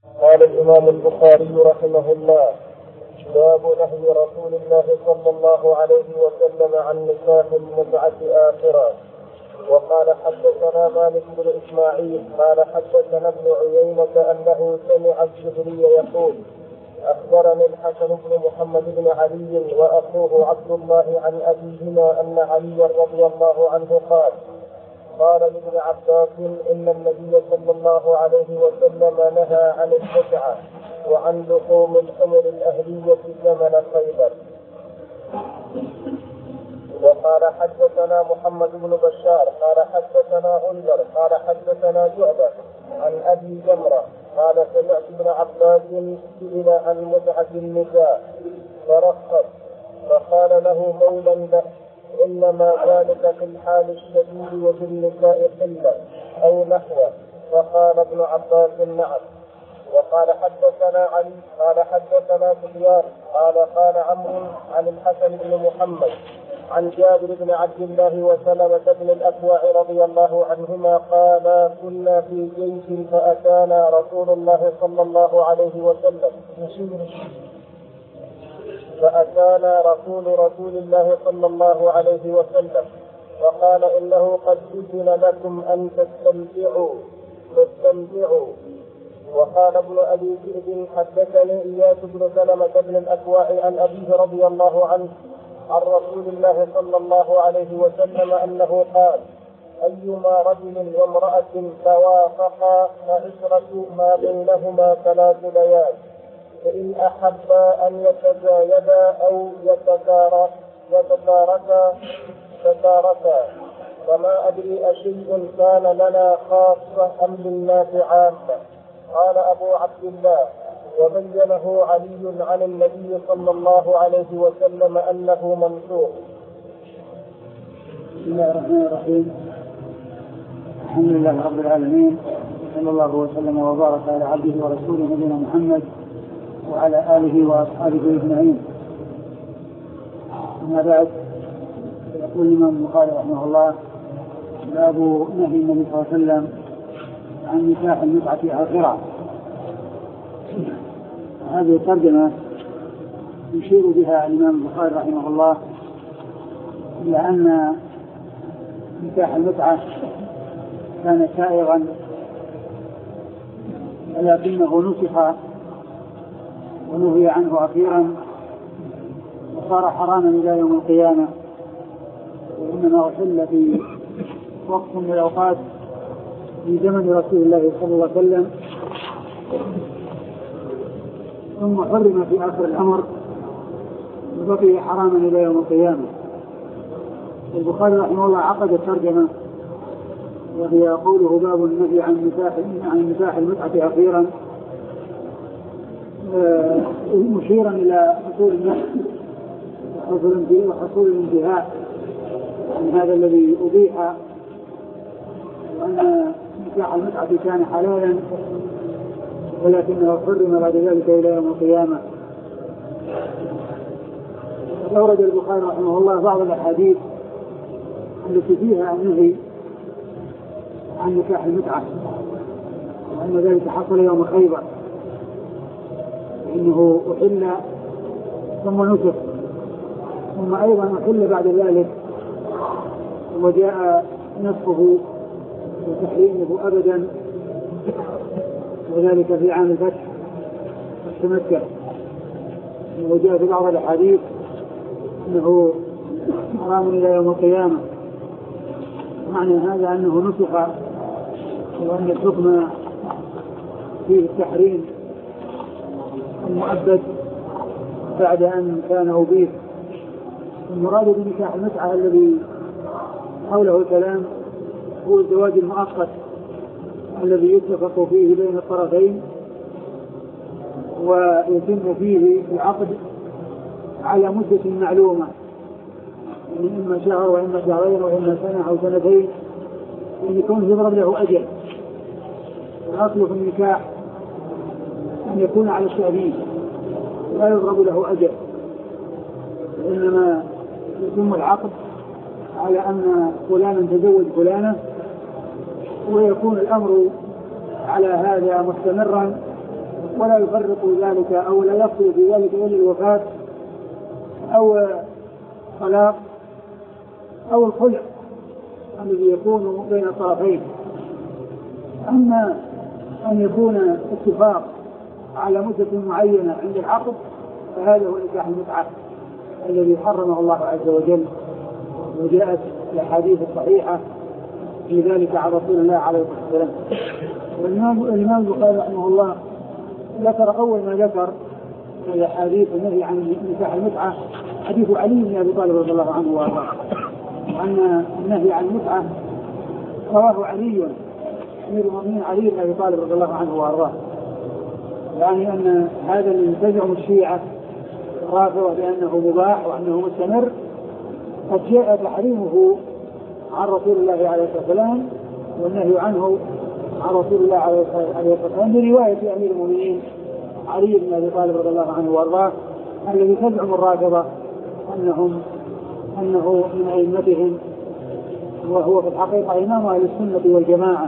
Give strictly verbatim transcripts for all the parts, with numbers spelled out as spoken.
قال الإمام البخاري رحمه الله: باب نهي رسول الله صلى الله عليه وسلم عن نكاح المتعة آخرا. وقال حدثنا مالك بن إسماعيل قال حدثنا ابن عيينة أنه سمع الزهري يقول: أخبرني الحسن بن محمد بن علي وأخوه عبد الله عن أبيهما أن علي رضي الله عنه قال: قال لابن عباس: إن النبي صلى الله عليه وسلم نهى عن المتعة وعن لحوم الحمر الأهلية ثمن خيبر. وقال حدثنا محمد بن بشار قال حدثنا غندر قال حدثنا شعبة عن أبي جمرة قال: سمعت ابن عباس سئل عن متعة النساء فرخص، فقال له مولى له: إنما ذلك في الحال الشديد وفي النساء قلة أو نحوه. فقال ابن عباس: نعم. وقال حدثنا علي قال حدثنا سفيان قال قال عمرو عن الحسن بن محمد عن جابر بن عبد الله وسلمة بن الأكوع رضي الله عنهما قال: كنا في جيش فأتانا رسول الله صلى الله عليه وسلم فأتانا رسول رسول الله صلى الله عليه وسلم وقال: إنه قد أذن لكم أن تستمتعوا تستمتعوا. وقال ابن أبي ذئب: حدثني إياس بن سلمة بن الأكوع عن أبيه رضي الله عنه عن رسول الله صلى الله عليه وسلم أنه قال: أيما رجل وامرأة توافقا فعشرة ما بينهما ثلاث ليال، فإن أحبا أن يتزايدا أو يتداركا تداركا. فما أدري أشيء كان لنا خاصة أم للناس عامة. قال أبو عبد الله: وبينه علي عن النبي صلى الله عليه وسلم أنه منسوخ. بسم الله الرحمن الرحيم. الحمد لله رب العالمين، صلى الله وسلم وبارك على عبده ورسوله نبينا محمد وعلى آله وأصحابه أجمعين. أما بعد، يقول الإمام البخاري رحمه الله: باب نهي النبي صلى الله عليه وسلم عن نكاح المتعة آخرا. هذه الترجمة يشير بها الإمام البخاري رحمه الله إلى أن نكاح المتعة كان سائغا، ولكنه نسخ ونهي عنه أخيرا وصار حراما إلى يوم القيامة، وإنما أحل في وقت من الأوقات في زمن رسول الله صلى الله عليه وسلم، ثم حرم في آخر الأمر وبقي حراما إلى يوم القيامة. البخاري رحمه الله عقد الترجمة وهي قوله: باب النهي عن نكاح عن نكاح المتعة أخيرا، مشيرا إلى حصول النهي وحصول الانتهاء من هذا الذي أبيح، وأن نكاح المتعة كان حلالا ولكنه حرم بعد ذلك إلى يوم القيامة. أورد البخاري رحمه الله بعض الأحاديث التي فيها النهي عن نكاح المتعة، وأن ذلك حصل يوم خيبر، إنه أحل ثم نسخ، ثم أيضا أحل بعد ذلك وجاء نسخه وتحريمه أبدا، وذلك في عام الفتح فتح مكة. وجاء في بعض الأحاديث أنه حرام إلى يوم القيامة. معنى هذا أنه نسخ، وأن الحكم فيه التحريم المؤبد بعد أن كان أبيح. المراد بنكاح المتعة الذي حوله الكلام هو الزواج المؤقت الذي يتفق فيه بين الطرفين ويتم فيه العقد على مدة معلومة، يعني إما شهر وإما شهرين وإما سنة أو سنتين، أن يكون يضرب له أجل. الأصل في النكاح أن يكون على التأبيد لا يضرب له أجل، وإنما يتم العقد على أن فلانا تزوج فلانة، ويكون الأمر على هذا مستمرا ولا يفرق ذلك أو لا يفصل في ذلك إلا الوفاة أو طلاق أو الخلع الذي يكون بين الطرفين. أما أن يكون اتفاق على مدة معينة عند العقد فهذا هو نكاح المتعة الذي حرمه الله عز وجل، وجاءت الأحاديث الصحيحة في ذلك عن رسول الله عليه الصلاة والسلام. والإمام البخاري رحمه الله ذكر أول ما ذكر في حديث النهي عن نكاح المتعة حديث علي بن أبي طالب رضي الله عنه وارضاه، وأن النهي عن المتعة رواه علي أمير المؤمنين علي بن أبي طالب رضي الله عنه وارضاه، يعني أن هذا الذي تزعم الشيعة رافضة بأنه مباح وأنه مستمر قد جاء تحريمه عن رسول الله عليه الصلاة والسلام والنهي عنه عن رسول الله عليه الصلاة والسلام برواية أمير المؤمنين علي بن أبي طالب رضي الله عنه وارضاه، الذي تزعم الرافضة أنهم أنه من أئمتهم، وهو في الحقيقة إمام أهل السنة والجماعة،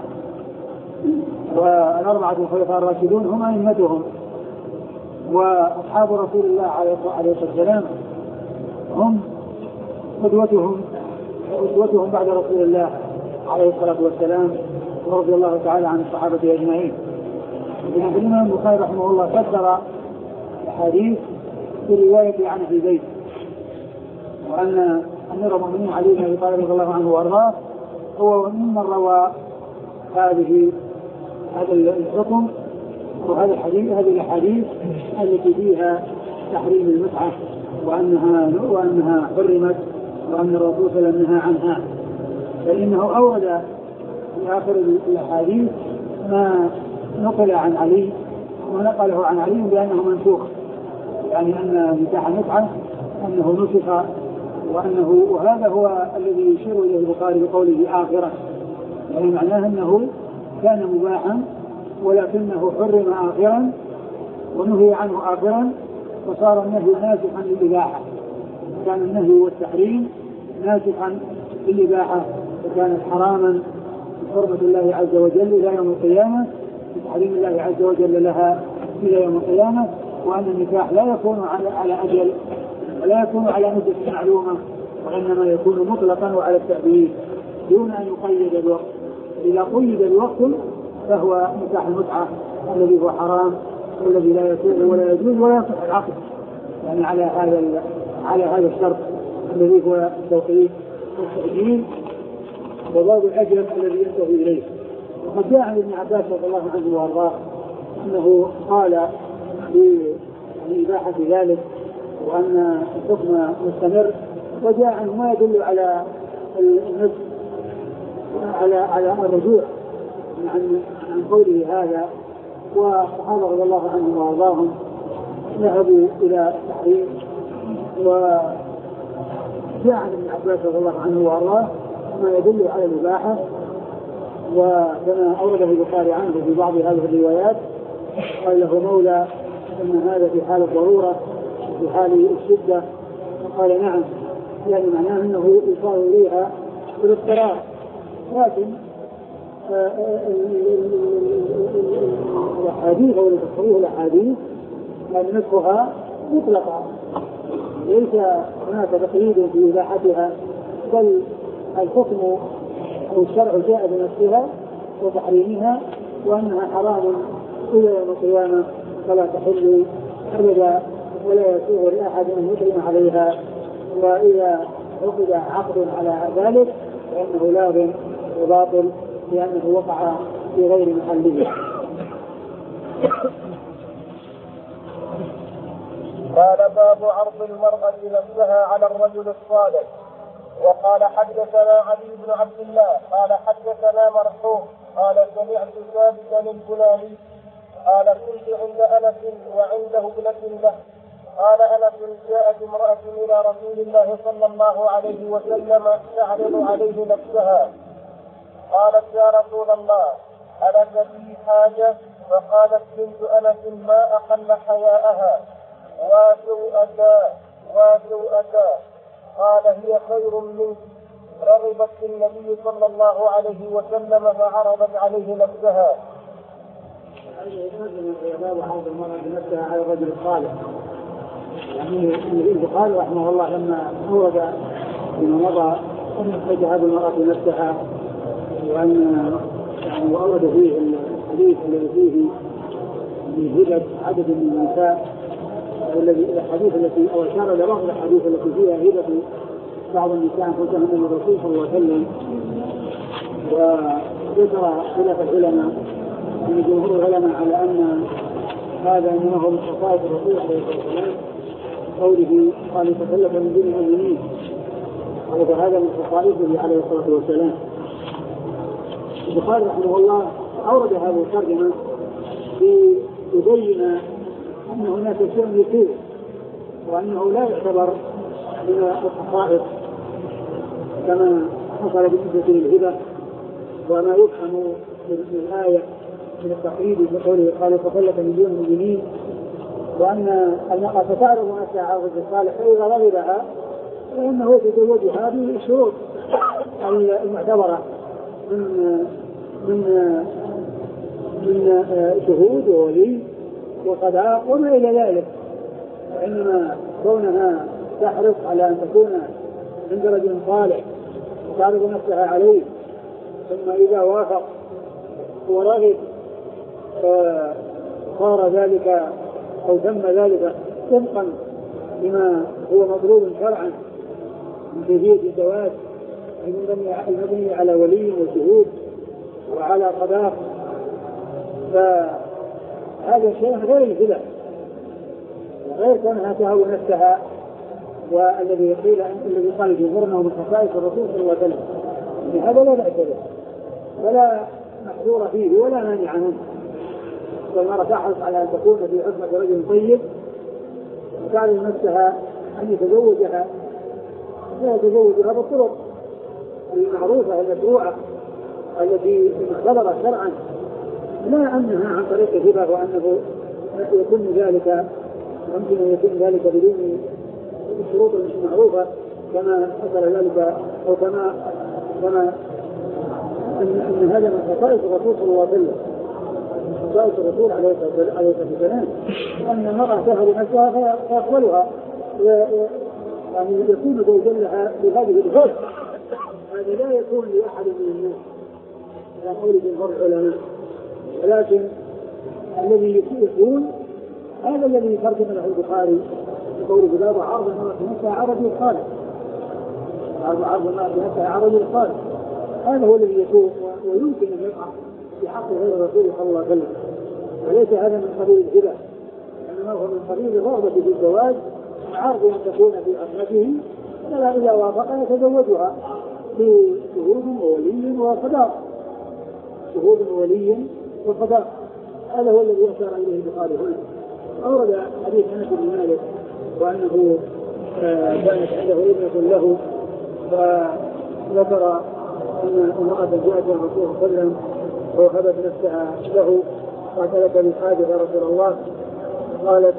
والأربعة الخلفاء الراشدون هم أئمتهم، وأصحاب رسول الله عليه الصلاة والسلام هم قدوتهم قدوتهم بعد رسول الله عليه الصلاة والسلام، ورضي الله تعالى عن الصحابة أجمعين. الإمام البخاري رحمه الله قدر الحديث في رواية عن أبي زيد، وأن أمير المؤمنين علي بن أبي طالب رضي الله عنه وأرضاه هو ممن روى هذه هذا الحكم وهذا الحديث هذه الأحاديث التي فيها تحريم المتعة وأنها وأنها حرمت وأن الرسول صلى الله عليه وسلم نهى عنها، فإنه أورد في آخر الأحاديث ما نقل عن علي ونقله عن علي بأنه منسوخ، يعني أن نكاح المتعة أنه نسخ، وأنه وهذا هو الذي يشير إليه البخاري بقوله آخرا، يعني معناه أنه كان مباحا ولكنه حرم آخرا ونهي عنه آخرا، وصار النهي ناسخا للإباحة، كان النهي والتحريم ناسخا للإباحة، وكانت حراما بحرمة الله عز وجل إلى يوم القيامة، بتحريم الله عز وجل لها إلى يوم القيامة، وأن النكاح لا يكون على على أجل ولا يكون على مدة معلومة، وإنما يكون مطلقا وعلى التأبيد دون أن يقيد الوقت. إذا قيد الوقت فهو نكاح المتعة الذي هو حرام والذي لا يسوغ ولا يجوز ولا يصح العقد، يعني على هذا على هذا الشرط الذي هو التوقيت والتأجيل وباب الأجل الذي ينتهي إليه. وقد جاء عن ابن عباس رضي الله عنه وارضاه أنه قال بإباحة ذلك وأن الحكم مستمر، وجاء عنه ما يدل على النص على على الرجوع عن عن قوله هذا، والصحابة رضي الله عنهم وارضاهم ذهبوا إلى التحريم. وجاء عن ابن عباس رضي الله عنه وارضاه ما يدل على الإباحة، وكما أورده البخاري عنه في بعض هذه الروايات قال له مولى أن هذا في حال الضرورة في حال الشدة، فقال نعم، يعني معناه أنه يصار إليها بالاضطرار، لكن الأحاديث أو التصريح الأحاديث يعني نسخها مطلقة، ليس هناك تقييد في إباحتها، بل الحكم أو الشرع جاء بنفسها وتحريمها، وأنها حرام إلى يوم القيامة فلا تحل أبدا ولا يسوغ لأحد أن يحرم عليها، وإذا عقد عقد على ذلك فإنه لاغ وباطل لأنه وقع في غير محله. قال باب عرض المرأة نفسها على الرجل الصالح. وقال حدثنا علي بن عبد الله قال حدثنا مرحوم قال سمعت ثابتا البناني قال كنت عند أنس وعنده ابنة له قال أنس جاءت امرأة إلى رسول الله صلى الله عليه وسلم تعرض عليه نفسها، قالت يا رسول الله ألك في حاجة؟ فقالت بنت أنس ما أقل حياءها وسوءتا وسوءتا، قال هي خير منك، رغبت في النبي صلى الله عليه وسلم فعرضت عليه نفسها. هي باب عرض المرأة بنفسها على الرجل الصالح. يعني البخاري رحمه الله لما أورد فيما مضى أن تجهد المرأة بنفسها وأن يعني وأورد فيه الحديث الذي فيه بهبة عدد من النساء والذي الحديث التي أو أشار إلى بعض الحديث التي فيها هبة بعض النساء أنفسهن من الرسول صلى الله عليه وسلم. وذكر خلاف العلماء من جمهور العلماء على أن هذا إنما هو من خصائص الرسول عليه الصلاة والسلام قوله قال يتكلف من دون المؤمنين، وهذا من خصائصه عليه الصلاة والسلام. البخاري رحمه الله أورد هذه الترجمة ليبين أن هناك شيء يسير وأنه لا يعتبر من الخصائص كما حصل بالنسبة للهبة، وما يفهم من الآية من التقييد بقوله قال يتكلف من دون المؤمنين، وأن المرأة تعرض نفسها على الرجل الصالح فإذا رغبها فإنه يتزوجها بالشروط المعتبرة من من من شهود وولي وصداق وما إلى ذلك. وإنما كونها تحرص على أن تكون عند رجل صالح وتعرض نفسها عليه ثم إذا وافق ورغب صار ذلك أو تم ذلك طبقا لما هو مطلوب شرعا من كيفية الزواج المبني على ولي وشهود وعلى صداق، فهذا شيء غير الهبة غير كونها تهوى نفسها. والذي قيل الذي قال جمهور انه من خصائص الرسول صلى الله عليه وسلم هذا لا بأس به ولا محظور فيه ولا مانع منه. والمرأة تحرص على أن تكون في عصمة رجل طيب وتعرف نفسها أن يتزوجها لا يتزوجها بالطرق المعروفة المشروعة التي معتبرة شرعا، لا أنها عن طريق الهبة وأنه يكون ذلك ممكن أن يكون ذلك بدون الشروط المعروفة كما حصل ذلك أو كما كما أن, أن هذا من خصائص الرسول صلى الله عليه وسلم، من خصائص الرسول عليه الصلاة والسلام، وأن المرأة تهب نفسها فيقبلها يعني يكون زوجا لها بهذه الغرفة. هذا لا يكون لأحد من الناس على قول جمهور العلماء، ولكن الذي يكون هذا الذي ترجم له البخاري بقول بلاد عرض المرأة نفسها عرضي الخالق، عرض عرض المرأة نفسها عرضي الخالق، هذا هو الذي يكون ويمكن أن يقع في حق غير الرسول صلى الله عليه وسلم، وليس هذا من قبيل الهبة، إنما هو من قبيل الرغبة في الزواج وعرض أن تكون في عصمته، فلا إذا وافق يتزوجها بشهود وولي وصداق، شهود وولي وصداق. هذا هو الذي أشار إليه البخاري هنا. أورد حديث أنس بن مالك وأنه كانت عنده ابنة له فذكر أن امرأة جاءت الرسول صلى الله عليه وسلم ووهبت نفسها له قالت بالحاجة يا رسول الله، قالت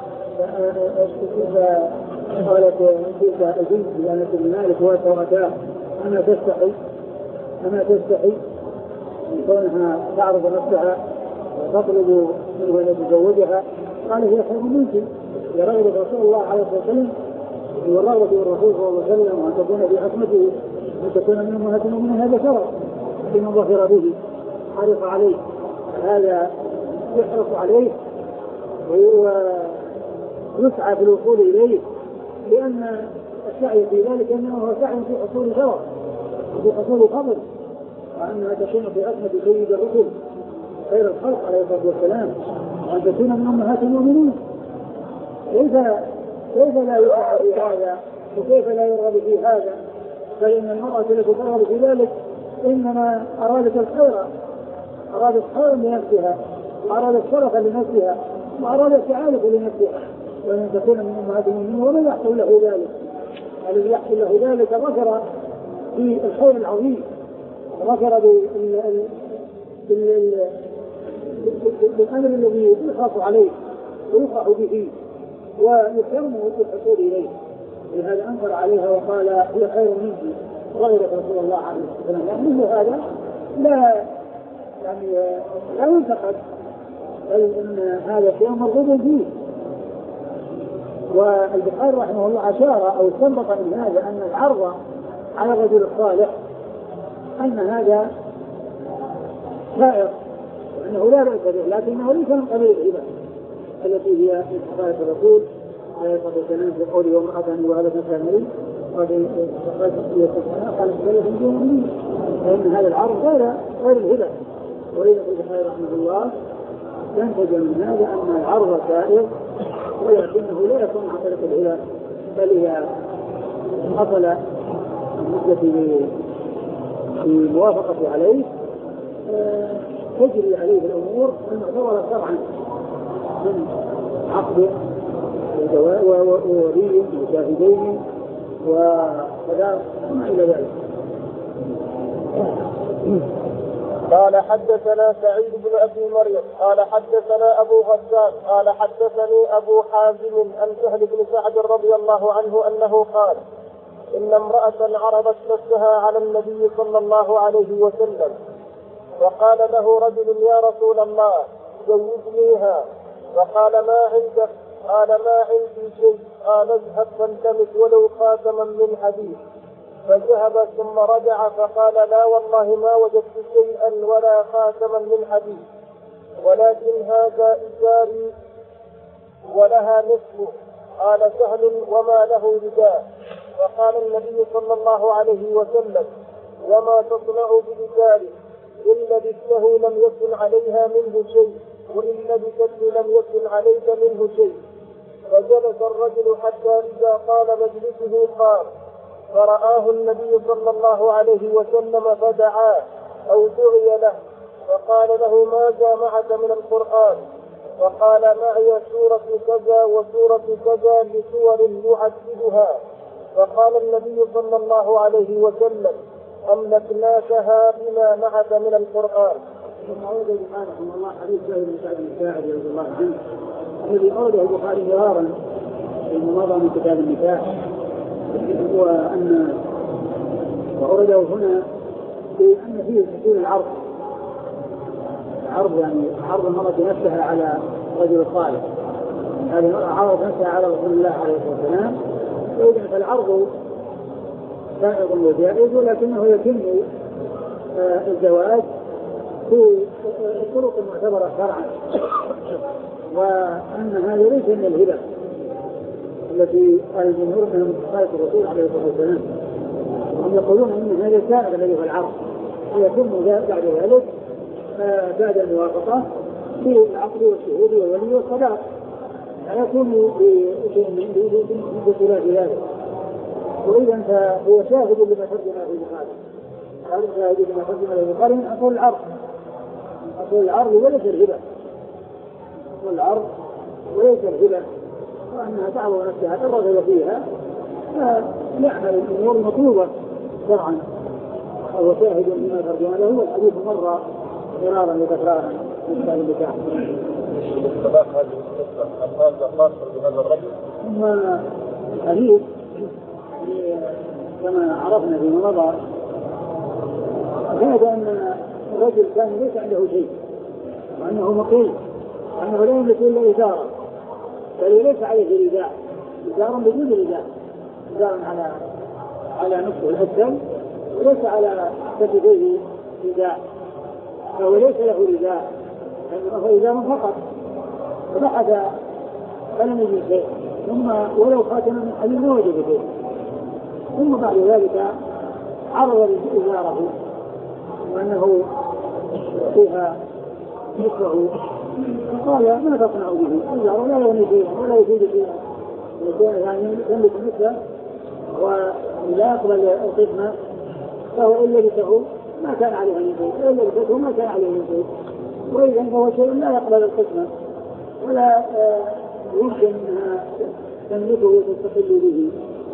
قالت تلك البنت لأنس بن مالك وتركاه أما تستحي أما تستحي من كونها تعرض نفسها وتطلب منه أن يتزوجها؟ قال هي خير منك يا رغبة رسول الله عليه الصلاة والسلام والرغبة بالرسول صلى الله عليه وسلم وأن تكون في عصمته وأن تكون من أمهات المؤمنين، هذا شرف لمن ظفر به حرص عليه، هذا يحرص عليه ويسعى في الوصول إليه، لأن السعي في ذلك أنه هو سعي في حصول شرف وفي حصول فضل، وأنها تكون في عصمة سيد الرسل خير الخلق عليه الصلاة والسلام، وأن تكون من أمهات المؤمنين. كيف كيف لا يرغب في هذا وكيف لا يرغب في هذا؟ فإن المرأة التي ترغب في ذلك إنما أرادت الخير، أرادت خيرا لنفسها وأرادت شرفا لنفسها وأرادت سعادة لنفسها، وأن تكون من أمهات المؤمنين ولا يحصل له ذلك. الذي يحصل له ذلك ذكر في الخير العظيم، ذكر بالأمر الذي يخاف عليه ويفرح به ويكرم الحصول إليه، لهذا أنكر عليها وقال هي خير منك غير رسول الله عليه الصلاة والسلام. يعني هذا لا يعني لا ينتقد بل إن هذا شيء مرغوب فيه. والبخاري رحمه الله أشار أو استنبط من هذا أن العرض على الرجل الصالح أن هذا شائع وأنه لا بأس به، لكنه ليس من قبيل الهبة التي هي من حقائق الرسول لا يقضي الكلام في قوله وامرأة وهذا كامل وقال السلف دون فإن هذا العرض غير غير الهبة. وإذا البخاري رحمه الله ينتج من هذا أن العرض سائر ولكنه لا يكون عن طريق الهبة، بل هي حصل المدة في موافقة عليه تجري عليه الأمور المعتبرة شرعا من عقد وولي وشاهدين وكذا وما إلى ذلك. قال حدثنا سعيد بن أبي مريم قال حدثنا أبو غسان قال حدثني أبو حازم عن سهل بن سعد رضي الله عنه أنه قال إن امرأة عرضت نفسها على النبي صلى الله عليه وسلم وقال له رجل يا رسول الله زوجنيها، فقال ما عندك؟ قال ما عندي شيء. قال اذهب فالتمس ولو خاتما من حديد، فذهب ثم رجع فقال لا والله ما وجدت شيئا ولا خاتما من حديد، ولكن هذا إزاري ولها نصف. قال سهل وما له رداء؟ فقال النبي صلى الله عليه وسلم وما تصنع بإزاري؟ إن لبسته لم يكن عليها منه شيء، وإن لبسته لم يكن عليك منه شيء. فجلس الرجل حتى إذا قال مجلسه قام، فرآه النبي صلى الله عليه وسلم فدعاه أو دعي له، فقال له ماذا معك من القرآن؟ فقال معي سورة كذا وسورة كذا بسور يعددها. فقال النبي صلى الله عليه وسلم أملكناكها بما معك من القرآن. ثم أورد البخاري رحمه الله حديث سهل بن سعد بن ساعد رضي الله عنه الذي أورده البخاري مرارا في مضى من كتاب النكاح، وأن وأورده هنا بأن فيه حصول العرض العرض يعني عرض المرأة نفسها على رجل الصالح. هذه المرأة عرضت نفسها على رسول الله عليه الصلاة والسلام، وإذا فالعرض سائغ وجائز، ولكنه يتم الزواج في الطرق المعتبرة شرعا، وأن هذا ليس من الهبة التي قال الجمهور من مخالفة الرسول عليه الصلاة والسلام، هم يقولون أن هذا سائغ الذي هو العرض، ويتم بعد ذلك بعد الموافقة في العقد والشهود والولي والصداق، لا يكون بخلاف ذلك. وإذا فهو شاهد لما ترجم في البخاري، هذا شاهد لما ترجم في البخاري من أصول العرض، أصول العرض وليس الهبة، أصول العرض وليس الهبة، وأنها تعرض نفسها الرغبة فيها فيعمل الأمور المطلوبة شرعا، وهو شاهد لما ترجم له. والحديث مر مرارا وتكرارا من كتاب النكاح. الطلاق هذه القصة هذا خاص بهذا الرجل؟ ثم الحديث كما عرفنا فيما مضى هذا أن الرجل كان ليس عنده شيء، وأنه مقيم، وأنه لا يملك إلا إزارا، بل ليس عليه رداء، إزارا بدون رداء، إزارا على على نصف الأسفل وليس على كتفيه رداء، فهو ليس له رداء، لأنه هو إزار فقط. فبحث فلم يجد شيء، ثم ولو خاتم من حديد ما وجد شيء، ثم بعد ذلك عرض إزاره وأنه فيها نصفه، فقال ما تصنع به؟ إزاره لا يغني شيئا ولا يفيد شيئا، يعني يملك نصفه ولا يقبل القسمة، فهو إن لبسه ما كان عليه من شيء، وإن لبسته ما كان عليه من شيء، وإذا فهو شيء لا يقبل القسمة ولا يمكن أنها تملكه وتستقل به.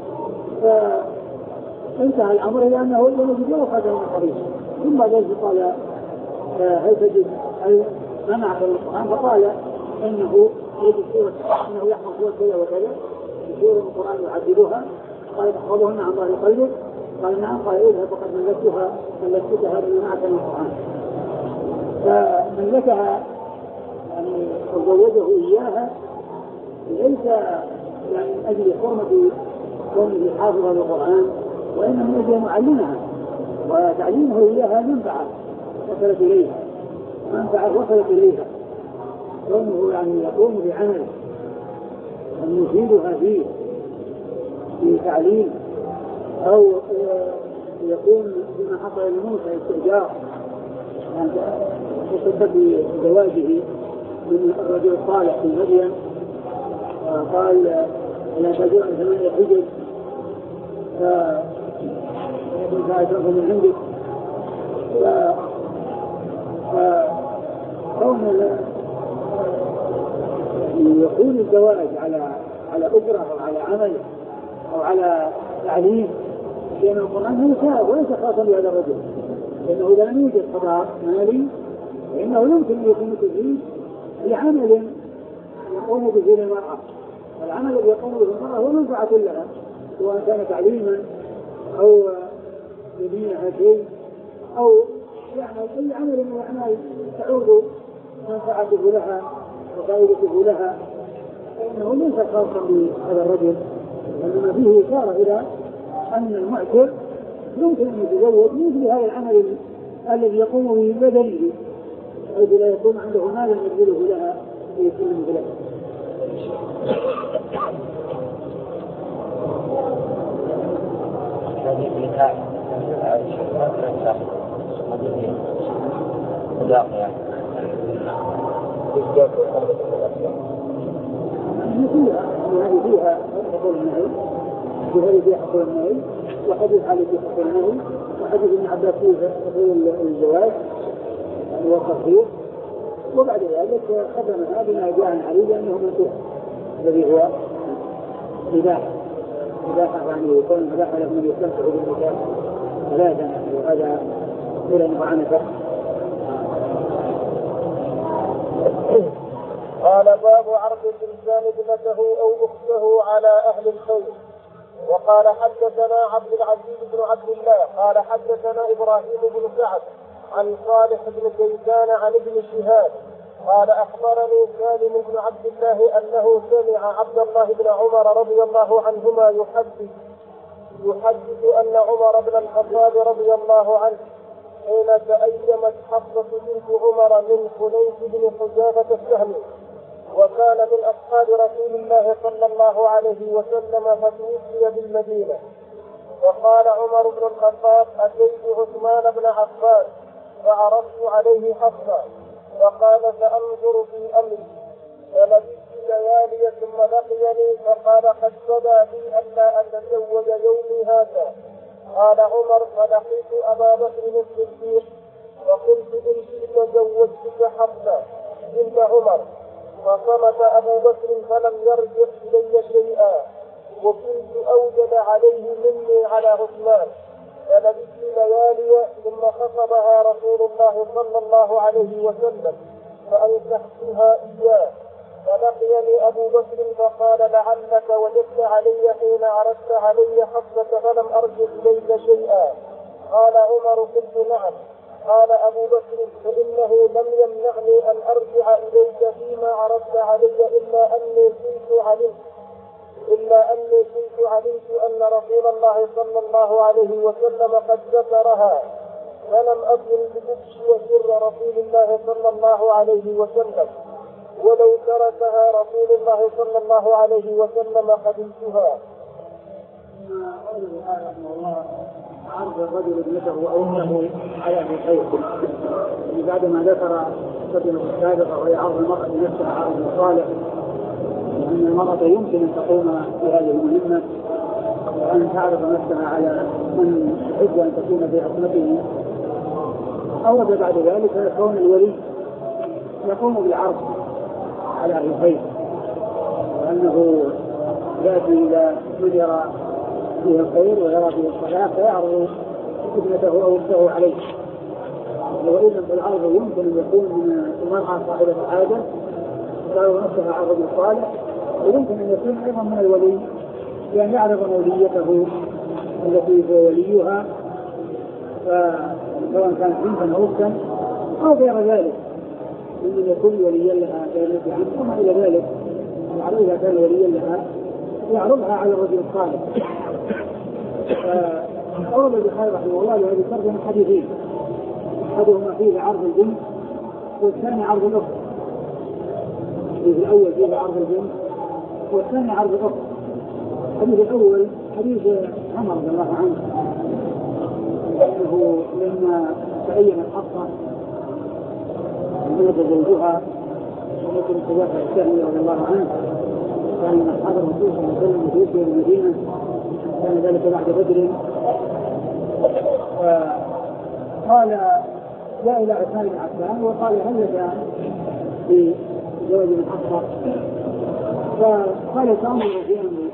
فانتهى الأمر إلى أنه لم يجد له خاتم من حديد. ثم ذلك قال هل تجد ما معك من القرآن؟ فقال إنه يجد سورة، إنه يحفظ سورة كذا وكذا، سورة القرآن يعددها. قال تحفظهن عن ظهر قلبك؟ قال نعم. قال اذهب فقد ملكتها ملكتها بما معك من القرآن. فملكها يعني وزوجه إياها ليس يعني من أجل حرمة كونه حافظا للقرآن، وإنما من أجل معلمها، وتعليمه إياها منفعة وصلت إليها، منفعة وصلت إليها، كونه يعني يقوم بعمل أن يفيدها فيه في تعليم، أو يقوم بما حصل لموسى استئجار بسبب زواجه من الرجل الصالح في مدين، قال لا تجوع ثمانية حجج فيكون ساعتهم من عندك، فكون يكون الزواج على على أجرة أو على عمل أو على تعليم لأن القرآن هو سائر وليس خاصا بهذا الرجل، لأنه إذا لم يوجد قضاء مالي فإنه يمكن أن يكون تزيد لعمل يقوم به المرأة، والعمل الذي يقوم به المرأة هو منفعة لها، سواء كان تعليما أو يبينها شيء أو يعني أي عمل من الأعمال تعود منفعته لها وفائدته لها، فإنه ليس خاصا بهذا الرجل، وإنما فيه إشارة إلى أن المعتر يمكن أن يتزوج مثل هذا العمل الذي يقوم به بدنه، حيث لا يكون عنده مال يبذله لها ليكون مثله. هذه النكاح مداقية فيها هذه فيها حصول النهي، وهذه فيها حصول النهي، وحديث علي في حصول النهي، وحديث ابن عباس فيه حصول الزواج يعني والتصحيح، وبعد ذلك ختمها بما جاء عن علي لأنه منسوخ الذي هو إباحة إباحة يعني يكون إباحة لهم أن يستمتعوا بالنكاح ثلاثا، وهذا إلى معنى. قال باب عرض الإنسان ابنته أو أخته على أهل الخير. وقال حدثنا عبد العزيز بن عبد الله قال حدثنا إبراهيم بن سعد عن صالح بن كيسان عن ابن شهاب قال أخبرني سالم بن عبد الله أنه سمع عبد الله بن عمر رضي الله عنهما يحدث يحدث أن عمر بن الخطاب رضي الله عنه حين تأيمت حفصة بنت عمر من خنيس بن حذافة السهمي وكان من أصحاب رسول الله صلى الله عليه وسلم فتوفي بالمدينة، وقال عمر بن الخطاب أتيت عثمان بن عفان فعرضت عليه حفصة فقال سأنظر في أمري، فلبثت ليالي ثم لقيني فقال قد بدا لي ألا أتزوج يومي هذا. قال عمر فلقيت أبا بكر الصديق وقلت إن شئت زوجتك حفصة بنت عمر، فصمت أبو بكر فلم يرجع إلي شيئا، وكنت أوجد عليه مني على عثمان، فلبثت ليالي ثم خطبها رسول الله صلى الله عليه وسلم فأنكحتها إياه، فلقيني أبو بكر فقال لعلك وجدت علي حين عرضت علي حفصة فلم أرجع إليك شيئا. قال عمر قلت نعم. قال أبو بكر فإنه لم يمنعني أن أرجع إليك فيما عرضت علي إلا أني كنت علمت إلا أني كنت علمت أن رسول الله صلى الله عليه وسلم قد ذكرها، فلم أكن بتفشي سر رسول الله صلى الله عليه وسلم، ولو تركها رسول الله صلى الله عليه وسلم قبلتها. عرض الرجل ابنته أو أمه على أهل الخير، بعدما ذكر السبب السابقة وهي عرض المرأة بنفسها عرض صالح، وأن المرأة يمكن أن تقوم بهذه المهمة وأن تعرض نفسها على من يحب أن تكون في عصمته. أورد بعد ذلك كون الولي يقوم بالعرض على أهل الخير، وأنه يأتي إلى مدير فيه الخير ويرى فيه الصلاح فيعرض ابنته أو ابنته عليه. وإذا بالعرض يمكن أن يكون من المرأة صاحبة العادة تعرض نفسها على الرجل الصالح، ويمكن أن يكون أيضا من الولي بأن يعرض موليته التي هو وليها، سواء كانت بنتا أو أختا أو غير ذلك، من يكون وليا لها بينت عنه وما إلى ذلك. يعني إذا كان وليا لها يعرضها على الرجل الصالح. فأورد البخاري رحمه الله لهذه الترجمة حديثين، أحدهما فيه عرض البنت والثاني عرض الأخت. الحديث الأول فيه عرض البنت والثاني عرض الأخت. الحديث الأول حديث عمر رضي الله عنه أنه لما تأين الحصة ولد زوجها ولكن خلافة الشهري رضي الله عنه كان من أصحاب الرسول صلى الله عليه وسلم في المدينة، كان ذلك بعد بدر. قال جاء إلى عثمان بن عفان وقال هل لك في زواج من حصة؟ فقال تأمر في أمري،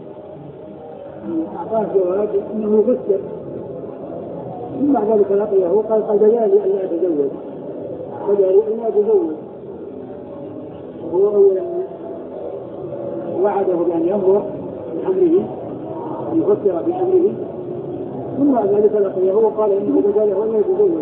أعطاه جواب أنه يفكر. ثم بعد ذلك لقيه قال قد جاء لي أن لا أتزوج، فجاء لي أن لا أتزوج. وهو أولا وعده بأن ينظر بأمره يفكر بأمره، ثم بعد ذلك لقيه وقال إنه بدا له أن لا يتزوج.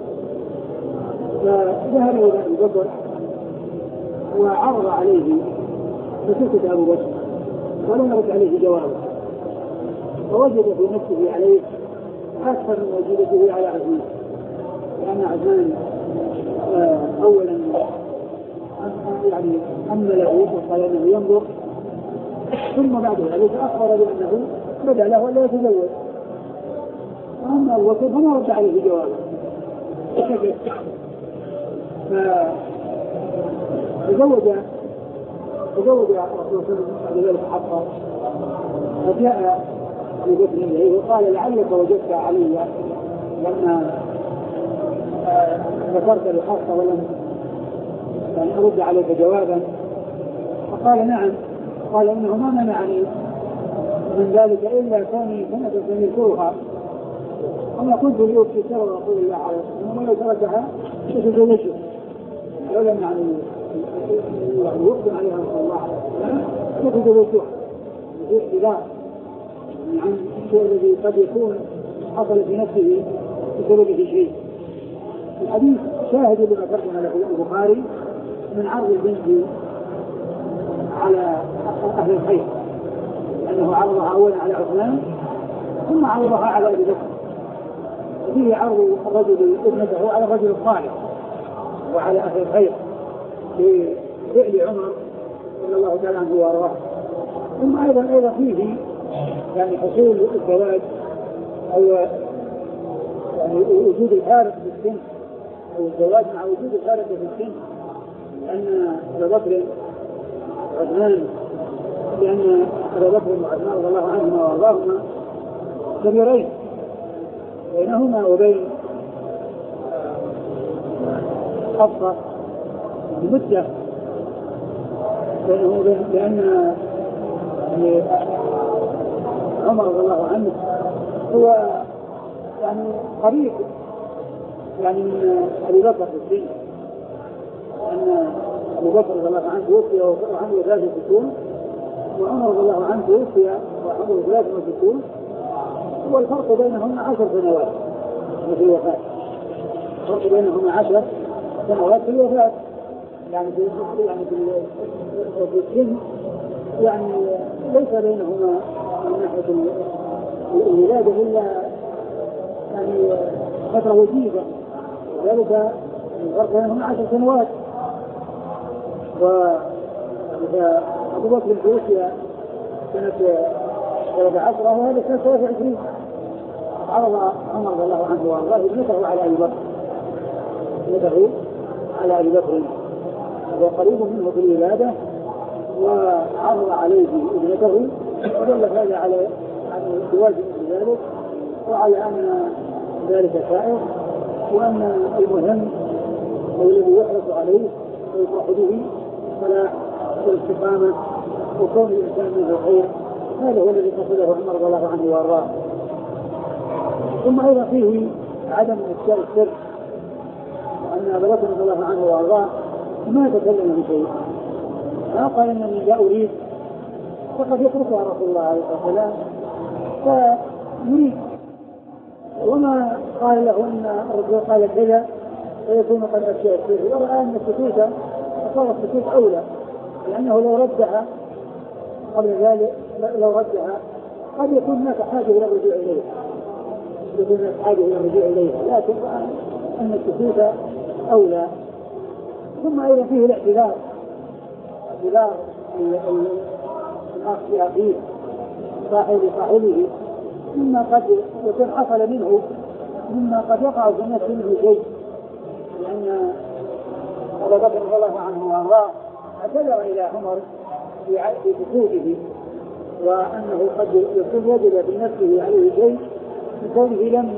فذهب إلى أبي بكر وعرض عليه فسكت أبو بكر ولم يرد عليه جوابه، فوجد في نفسه عليه أكثر من وجودته على عثمان، لأن عثمان أولا يعني أمله وقال أنه ينظر، ثم بعد ذلك أخبر بأنه بدأ له أن لا يتزوج. وأما أبو بكر فما رد عليه جوابه فسكت. فتزوج تزوج رسول الله بعد ذلك حقا. فجاء أبو بكر إليه وقال لعلك وجدت علي لما ذكرت الحق ولم يعني أرد عليك جوابا. فقال نعم. قال إنه ما منعني من ذلك إلا كوني سنة سنذكرها، أنا كنت لأفتي سر رسول الله عليه وسلم وما لو تركها فتزوجه ولم يعني يقدم عليها رسول الله عليه وسلم فتزوجها في اختلاف عن الشيء الذي قد يكون حصل في نفسه بسبب شيء. الحديث شاهد لما ترجم له البخاري من عرض البنت على أهل الخير، لأنه عرضها أولا على عثمان ثم عرضها على أبي بكر. وفيه عرض الرجل ابنته على الرجل الصالح وعلى أهل الخير بفعل عمر رضي الله تعالى عنه وارضاه. ثم أيضا أيضا فيه يعني حصول الزواج أو يعني وجود الفارق في السن أو الزواج مع وجود الفارق في السن، لأن أبا بكر وعثمان لأن أبا بكر وعثمان رضي الله عنهما وارضاهما كبيرين بينهما وبين حفصة مدة بينه وبين، لأن عمر رضي الله عنه هو يعني قريب يعني من أبي بكر في السن، لأن أبو بكر رضي الله عنه توفي وعمره ثلاث وستون وعمر رضي الله عنه توفي وعمره ثلاث وستون، والفرق بينهما عشر سنوات في الوفاة. الفرق بينهما عشر سنوات في الوفاة، يعني في يعني في السن يعني ليس بينهما من ناحية الولادة إلا يعني فترة وجيزة، وذلك الفرق بينهما عشر سنوات. وأبو بكر توفي سنة ثلاث عشرة وهذا سنة ثلاثة وعشرين. عرض عمر رضي الله عنه وارضاه ابنته على أبي بكر ابنته على أبي بكر وهو قريب منه في الولادة، وعرض عليه ابنته، ودل هذا على على الزواج من ذلك وعلى أن ذلك سائر، وأن المهم والذي يحرص عليه ويفرح به فلاح والاستقامة وكون الإنسان من الخير، هذا هو الذي قصده عمر رضي الله عنه وارضاه. ثم أيضا فيه عدم إفشاء السر، وأن أبا بكر رضي الله عنه وارضاه ما تكلم بشيء، ما قال إنني لا أريد، فقد يتركها رسول الله عليه الصلاة والسلام فيريد، وما قال له أن الرجل قال كذا فيكون قد أشياء فيه، ورأى أن السكوت صار السكوت أولى، لأنه لو ردها قبل ذلك لو ردها قد يكون هناك حاجة إلى الرجوع إليها، يكون هناك حاجة إلى الرجوع إليها، لكن أن السكوت أولى. ثم أيضا فيه الاعتذار، اعتذار الأخ بأخيه صاحب صاحبه مما قد يكون حصل منه، مما قد يقع في الناس منه شيء، لأن أبا بكر رضي الله عنه وأرضاه اعتذر إلى عمر في سكوته، وأنه قد يكون وجد في نفسه عليه شيء من كونه لم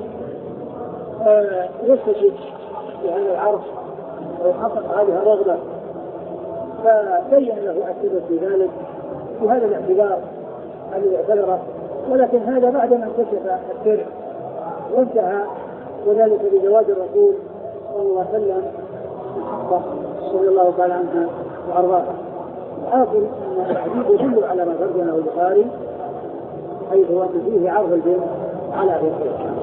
يستشف في هذا العرض ويحقق عليها رغبة، فبين له السبب في ذلك وهذا الاعتذار الذي اعتذره، ولكن هذا بعد ما انكشف السر وانتهى، وذلك بزواج الرسول صلى الله عليه وسلم حقه صلى الله تعالى عنها وأرضاها. آخر أن الحديث يدل على ما ترجمه البخاري حيث أن فيه عرض البنت على غيره.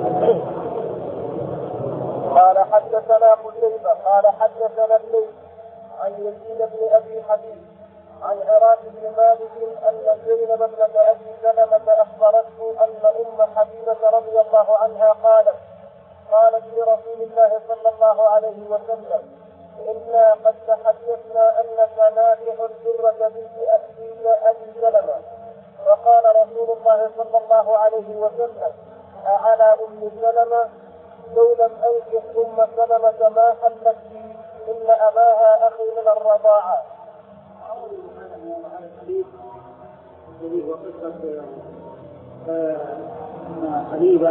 قال حدثنا قتيبة قال حدثنا الليث عن يزيد بن أبي حبيب عن عراك بن مالك أن زينب ابنة أبي سلمة أخبرته أن أم حبيبة رضي الله عنها قالت قالت لرسول الله صلى الله عليه وسلم إنا قد تحدثنا أنك نادح الدرة بنت أبي سلمة، فقال رسول الله صلى الله عليه وسلم أعلى أم سلمة لو لم أنكح أم سلمة ما حلت بي إن أباها أخي من الرضاعة. الذي هو قصة حبيبة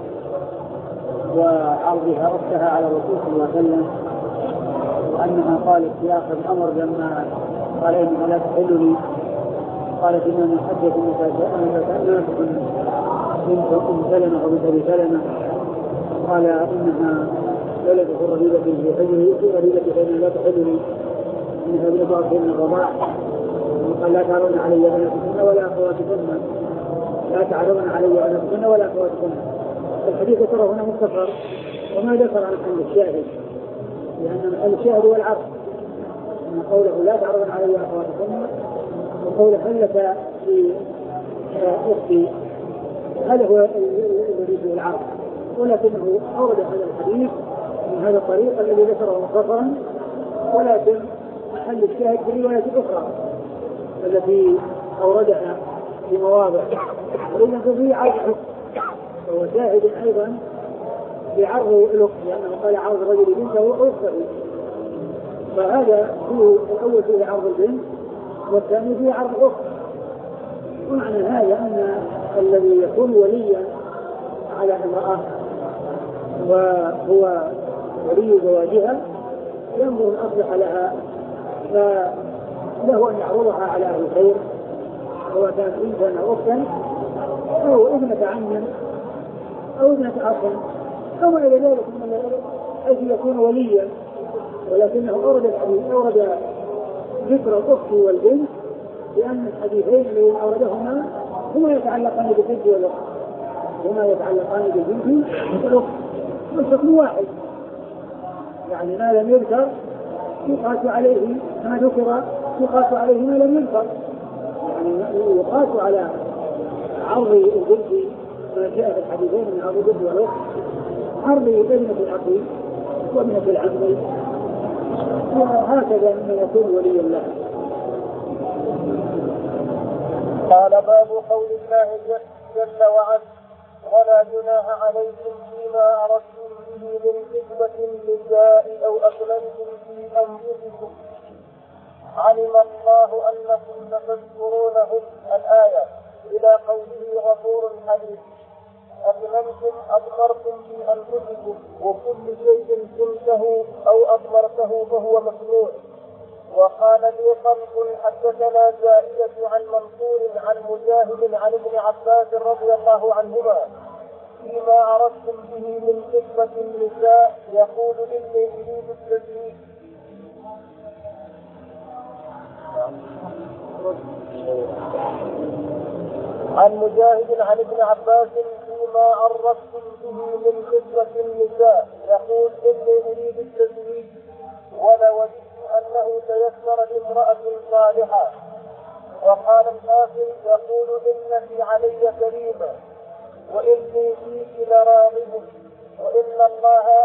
وعرضها أختها على الرسول صلى الله عليه وسلم، وأنها قالت في آخر الأمر لما قال إنها لا تحلني، قالت إنها من حجة أنها تكون بنت أم سلمة وبنت أبي سلمة، قال إنها ولدت الرهيبة في حجره في رهيبة فإنها لا تحلني إنها بنت أخي من الرضاع، قال لا تعرضن علي بناتكن ولا أخواتكن لا تعرضن علي بناتكن ولا أخواتكن. الحديث ذكره هنا مختصر وما ذكر عن محل الشاهد، لأن محل الشاهد هو العرض، أن قوله لا تعرضن علي أخواتكن وقوله هلك في أختي هذا هو الذي فيه العرض، ولكنه أورد هذا الحديث من هذا الطريق الذي ذكره مختصرا، ولكن محل الشاهد في رواية أخرى التي أوردها في مواضع، وإذا فيه عرض فهو شاهد أيضا بعرض الأخت، لأنه قال عرض الرجل بنته وأخته، فهذا فيه الأول فيه عرض البنت والثاني فيه عرض الأخت. ومعنى هذا أن الذي يكون وليا على امرأة وهو ولي زواجها ينظر الأصلح لها، فله أن يعرضها على أهل الخير سواء كانت بنتا أو أختا أو ابنة عم أو ابنة أخ أو إلى ذلك من حيث يكون وليا، ولكنه أورد الحديث أورد ذكر الأخت والبنت لأن الحديثين الذين أوردهما هما يتعلقان بالبنت والأخت، هما يتعلقان بالبنت والأخت، والحكم واحد، يعني ما لم يذكر يقاس عليه ما ذكر يقاس عليه ما لم يذكر، يعني يقاس على عرض البنت ما جاء في الحديثين من عرض البنت والأخت عرض ابنة الأخ وابنة العم، وهكذا من يكون وليا له. قال باب قول الله جل وعلا ولا جناح عليكم فيما أردتم به من خدمة النساء أو أكننتم في أنفسكم علم الله أنكم ستذكرونهن الآية إلى قوله غفور حليم. أكننتم أضمرتم في أنفسكم وكل شيء كنته أو أضمرته فهو مصنوع. وقال لي خلق حدثنا زائدة عن منصور عن مجاهد عن ابن عباس رضي الله عنهما فيما أردتم به من خدمة النساء يقول إني أريد التزويج. عن مجاهد عن ابن عباس فيما عرفتم به من خدمة النساء يقول إني أريد التزويج ولوددت أنه تيسر لامرأة صالحة. وقال الآخر يقول إنك علي كريمة وإني فيك لراغب وإن الله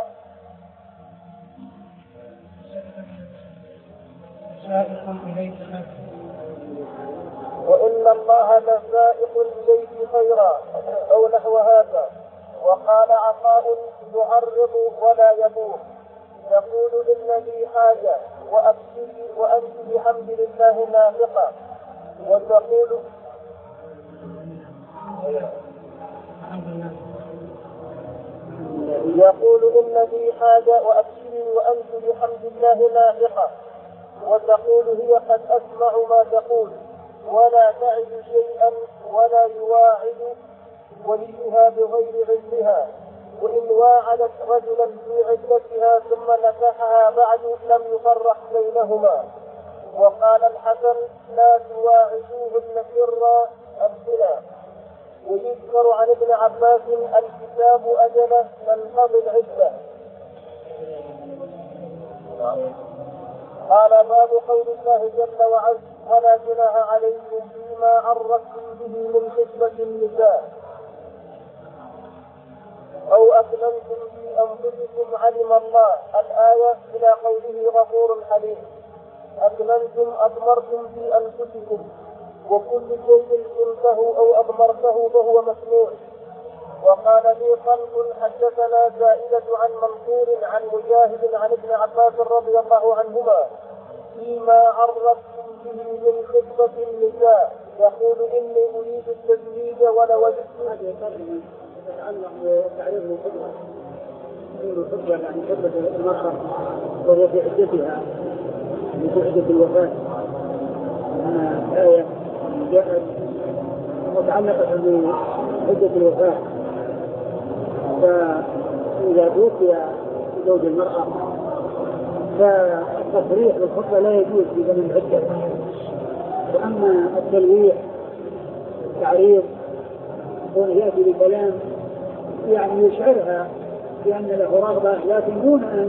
وإن الله لسائق إليك خيرا أو نحو هذا. وقال عطاء يعرض ولا يبوح يقول إن لي حاجة وأبكي وأنت بحمد الله نافقة. وتقول يقول إن لي حاجة وأبكي وأنت بحمد الله نافقة. وتقول هي قد أسمع ما تقول ولا تعد شيئا ولا يواعد وليها بغير علمها. وإن واعدت رجلا في عدتها ثم نكحها بعد لم يفرق بينهما. وقال الحسن لا تواعدوهن سرا الزنا. ويذكر عن ابن عباس الكتاب أجله تنقضي العدة. قال باب قول الله جل وعز ولا جناح عليكم فيما عرفتم به من خطبة النساء أو أكننتم في أنفسكم علم الله الآية إلى قوله غفور حليم. أكننتم أضمرتم في أنفسكم وكل شيء قلته أو أضمرته فهو مسموع. وقال لي خلق حدثنا زائدة عن منصور عن مجاهد عن ابن عباس رضي الله عنهما فيما عرفتم به من خطبة النساء يقول إني أريد التزويج ولوددت. هذا يتعلق بتعريف الخطبة. الخطبة يعني خطبة المرأة وهي في عدتها في عدة الوفاة. هنا آية جاءت متعلقة بعدة الوفاة. فإذا توفي زوج المرأة فالتصريح بالخطبة لا يجوز في زمن العدة. وأما التلويح التعريض كون يأتي بكلام يعني يشعرها بأن له رغبة لكن دون أن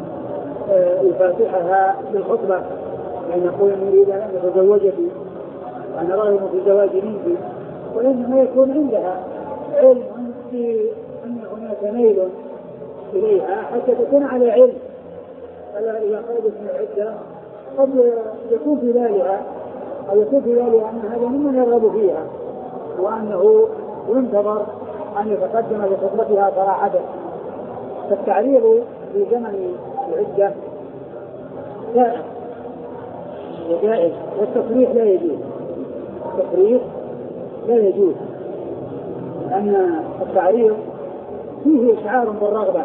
يفاتحها بالخطبة يعني يقول أن يريد أن أتزوجك أنا راغب في زواج منك وإنما يكون عندها علم بأن هناك ميل إليها حتى تكون على علم. فلا إذا خرجت من العدة قد يكون في بالها أو يكون في بالها أن هذا ممن يرغب فيها وأنه ينتظر أن يتقدم بخطبتها صراحة. فالتعريض في زمن العدة جائز وجائز والتصريح لا يجوز. التصريح لا يجوز لأن التعريض فيه إشعار بالرغبة.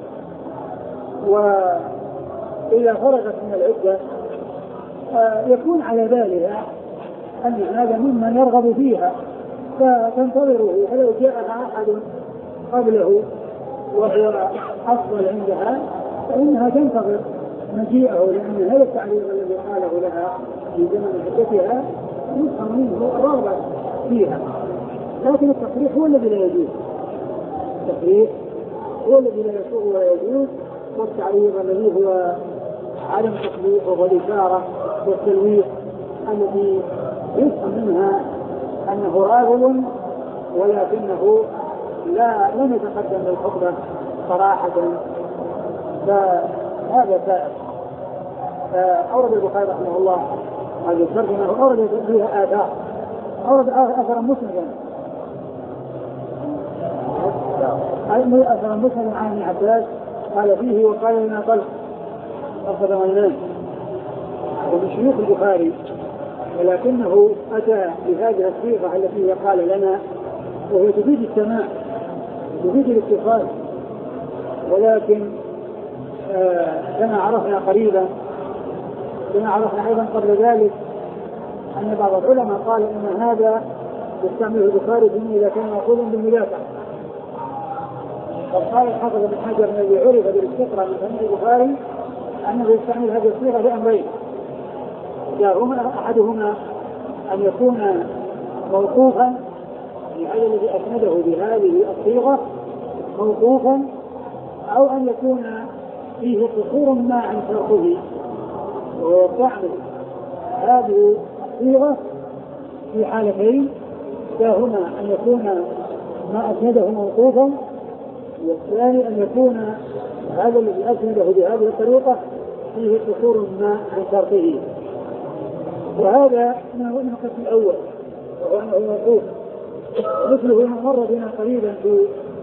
وإذا خرجت من العدة يكون على بالها أن هذا ممن يرغب فيها فتنتظره. فلو جاءها أحد قبله وهو أفضل عندها فإنها تنتظر مجيئه لأن هذا التعريض الذي قاله لها في زمن عدتها يفهم منه الرغبة فيها. لكن التصريح هو الذي لا يجوز. التصريح هو الذي لا يسوغ ولا يجوز. والتعريض الذي هو عدم التصريح وهو الإشارة والتلويح التي يفهم منها أنه راغب ولكنه لا لم يتقدم للخطبة صراحة فهذا سائر. أورد البخاري رحمه الله هذه الترجمة وأورد فيها آثار أورد أثرا مسندا أثرا مسندا عن ابن عباس قال فيه وقال لنا طلق أرفض مينان ومن شيوخ البخاري ولكنه أتى بهذه الصيغة التي قال لنا وهي تفيد السماع تفيد الاتصال. ولكن آه كما عرفنا قريبا كما عرفنا أيضا قبل ذلك أن بعض العلماء قال إن هذا يستعمله البخاري فيما إذا كان مأخوذا بالمدافع. فقال الحافظ بن حجر الذي عرف بالاستقراء من فهم البخاري أنه يستعمل هذه الصيغة لأمرين. جاءهما أحدهما أن يكون موقوفا يعني هذا الذي أسنده بهذه الصيغة موقوفا أو أن يكون فيه قصور ما عن شرطه وتعمل هذه الصيغة في حالتين، فهما أن يكون ما أسنده موقوفا، والثاني أن يكون هذا الذي أسنده بهذه الطريقة فيه قصور ما عن شرطه. وهذا ما هو القسم الأول وهو أنه موقوف، مثله ما مر بنا قريبا في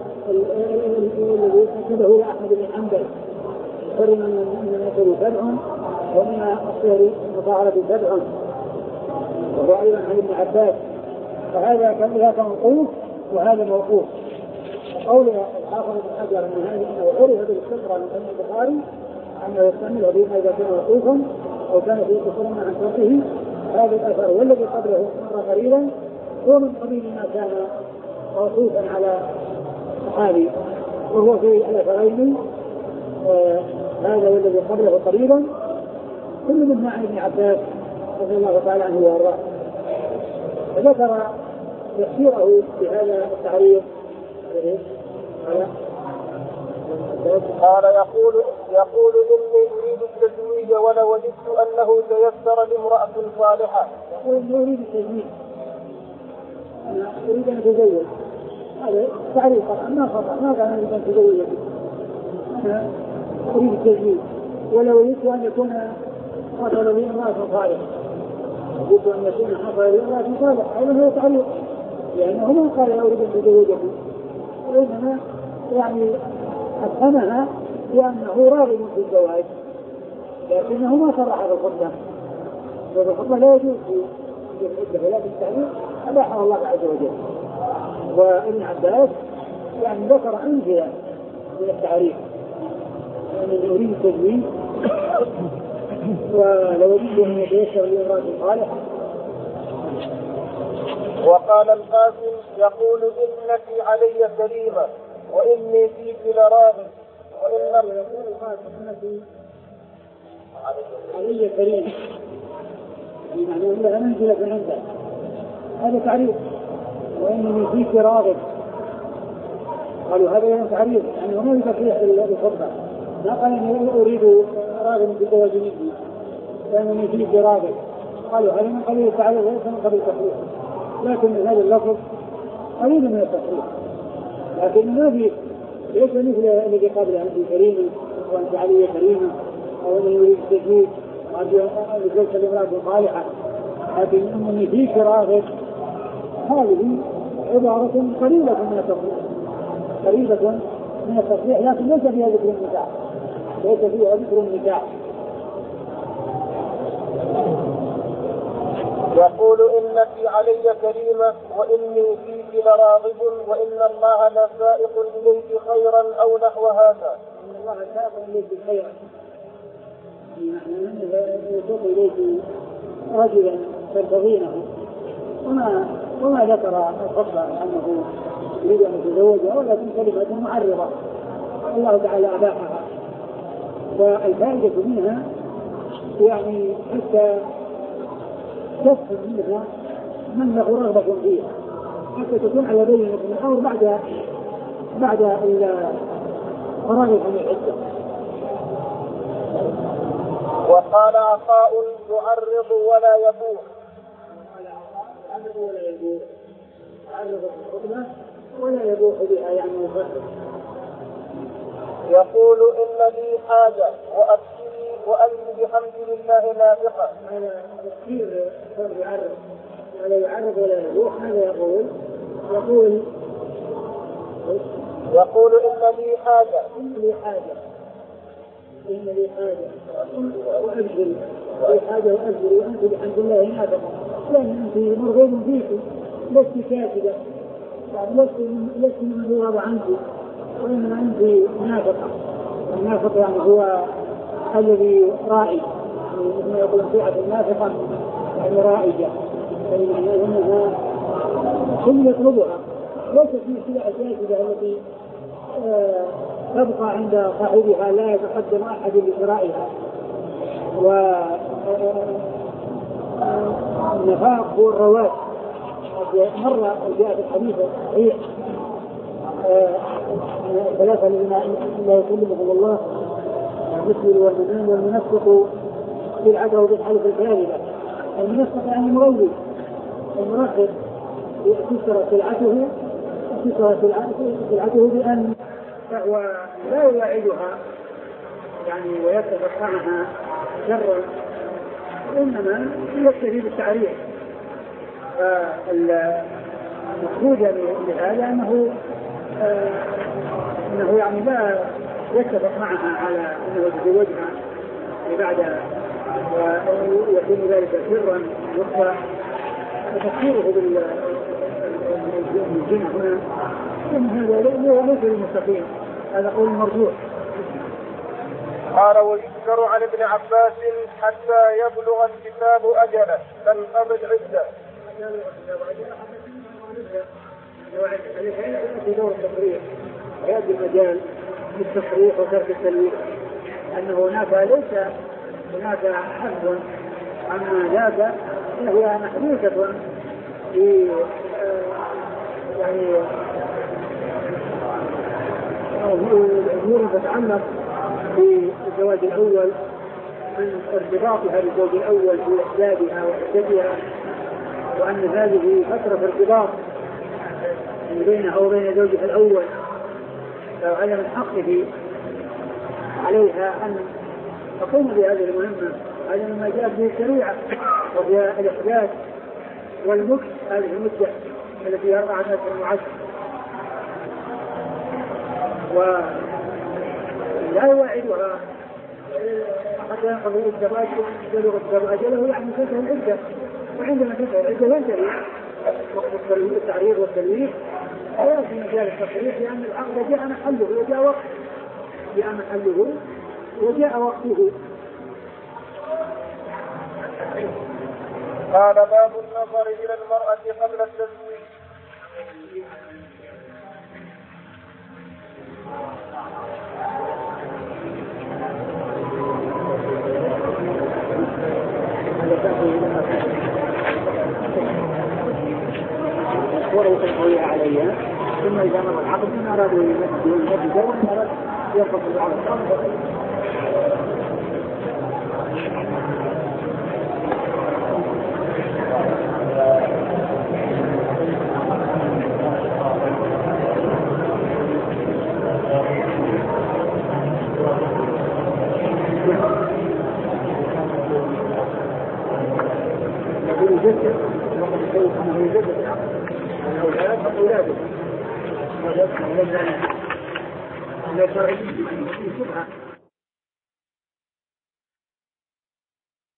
الذي أسنده إلى أحمد بن حنبل فرم من النسل سبع ومن الصهر المطهرة سبع، وهو أيضا عن ابن عباس، فهذا كان ذاك موقوف وهذا موقوف. قول الحافظ بن حجر أن هذا أنه عرف بالاستقراء من أهل البخاري أنه يستعمله فيما إذا كان موقوفا أو كان فيه قصور عن شرطه، هذا الأثر والذي قبله مر قليلا هو من قبيل ما كان موقوفا على صحابي، وهو في الأثرين آه هذا والذي قبله قريبا كل منه عن ابن عباس رضي الله تعالى عنه وارضاه. فذكر تفسيره بهذا التعريف قال يقول يقول إني أريد التزويج ولو وجدت أنه تيسر لامرأة صالحة. يقول إني أريد التزويج، أنا أريد أن أتزوج، هذا تعريف ما خطأ، ما كان أريد أن أتزوج، أنا أريد التزويج ولو وجدت أن يكون حصل لي امرأة صالحة، أريد أن يكون حصل لي امرأة صالحة، هذا هو تعريف، لأنه ما قال أريد أن أتزوجه، وإنما يعني أفهمها لأنه راغب في الزواج، لكنه ما صرح بالخطبة، والخطبة لا يجوز في العدة ولا في التعليم، أباحها الله عز وجل. وابن عباس يعني ذكر أمثلة من التعريف، أن أريد التزويج ولو وجدت أن يتيسر لامرأة صالحة. وقال القاسم يقول إنك علي كريمة وإني فيك لراغب، وإن يقول القاسم إنك علي كريمة يعني أنها منزلة عندك، هذا تعريف، وإني فيك راغب، قالوا هذا يعني تعريف، يعني وما يتصيح بالخطبة، ما قال إني أريد راغب بالزواج مني وإني فيك راغب، قالوا هذا من قبيل التعريف وليس من قبيل التصريح، لكن هذا اللفظ قليل من التصريح، لكن ما في ليس مثل الذي قبل أنت كريمة وأنت علي كريمة أو أنه يريد التزويج وأنت لامرأة صالحة، لكن أنني فيك راغب هذه عبارة قريبة من التصريح، قريبة من التصريح، لكن ليس فيها ذكر النكاح، ليس فيها ذكر النكاح. يقول إنك علي كريمة وإني فيك لراغب وإن الله لسائق إليك خيرا أو نحو هذا. إن الله سائق إليك خيرا، يعني يسوق إليك رجلا ترتضينه، وما وما ذكر الخطبة أنه يريد أن يتزوجها، ولكن كلمة معرضة الله تعالى أباحها، والفائدة منها يعني حتى تفهم منها من له رغبة فيها، حتى تكون على بينة من الأمر بعد بعد الفراغ عن العدة. وقال عطاء يعرض ولا يبوح، يعرض ولا يبوح، يعرض الخطبة ولا يبوح بها يعني يفرق. يقول إن لي حاجة وأبكي وأنت بحمد لله نافقة. هذا تفسير صار يعرض ولا يعرض ولا يبوح، هذا يقول يقول يقول إن لي حاجة إن لي حاجة إن لي حاجة وأبذل لي حاجة وأبذل وأنت بحمد الله نافقة، لأن أنت مرغوب فيك، لست كاتبة، يعني لست لست من يرغب عنك، وإنما أنت نافقة. النافق يعني هو الذي رائج، يعني يقول فئة النافقة يعني رائجة، يعني أنها كل يطلبها، ليس في سلعة جاهزة التي آه تبقى عند صاحبها لا يتقدم أحد لشرائها. والنفاق هو الرواج، مرة جاء في الحديث صحيح ثلاثة الذين لا يكلمهم الله مثل والمؤمن والمنافق بالعدل وبالحلف الكاذبة. المنافق يعني مغلي، المنافق تكسر سلعته تكسر سلعته بأن فهو لا يواعدها يعني ويتفق معها شرا، وإنما يكتفي بالتعريف. فالمقصود لهذا أنه آه أنه يعني لا يتفق معها على أنه يتزوجها بعد ويكون ذلك سرا يخفى. تفسيره بالجن هنا إن هذا ليس المستقيم، هذا قول مرجوح. قال ويذكر عن ابن عباس حتى يبلغ الكتاب أجله فانقضت عدة. في دور التصريح هذا المجال للتصريح وترك التلويح، أنه هناك ليس هناك حفظ عما ذاك، هي محدوثة في يعني أمور تتعلق بالزواج الأول من ارتباطها بالزوج الأول في إحدادها وإحدادها، وأن هذه فترة ارتباط بينها وبين زوجها الأول، فعلى من حقه عليها أن تقوم بهذه المهمة. هذا مما جاء به الشريعة وهي الإحداث والمكث هذه المدة التي هي أربعة أشهر وعشر، ولا يواعدها حتى ينقضي الزواج يبلغ الزواج أجله، يعني تنتهي العدة، وعندما تنتهي العدة ينتهي وقت التعريض والتلويح وفي مجال التصريح، لأن العقد جاء محله وجاء وقته جاء محله وجاء وقته. قال باب النظر إلى المرأة قبل التزويج. ولو تنقوي عليها ثم إذا مر العقد من أرادوا يمثلون النبي ومن أراد ينقض العقد. يجدد وقد يقول أنه يجدد العقد والأولاد أولاده ويجب أن يجب أن يجب أن يجب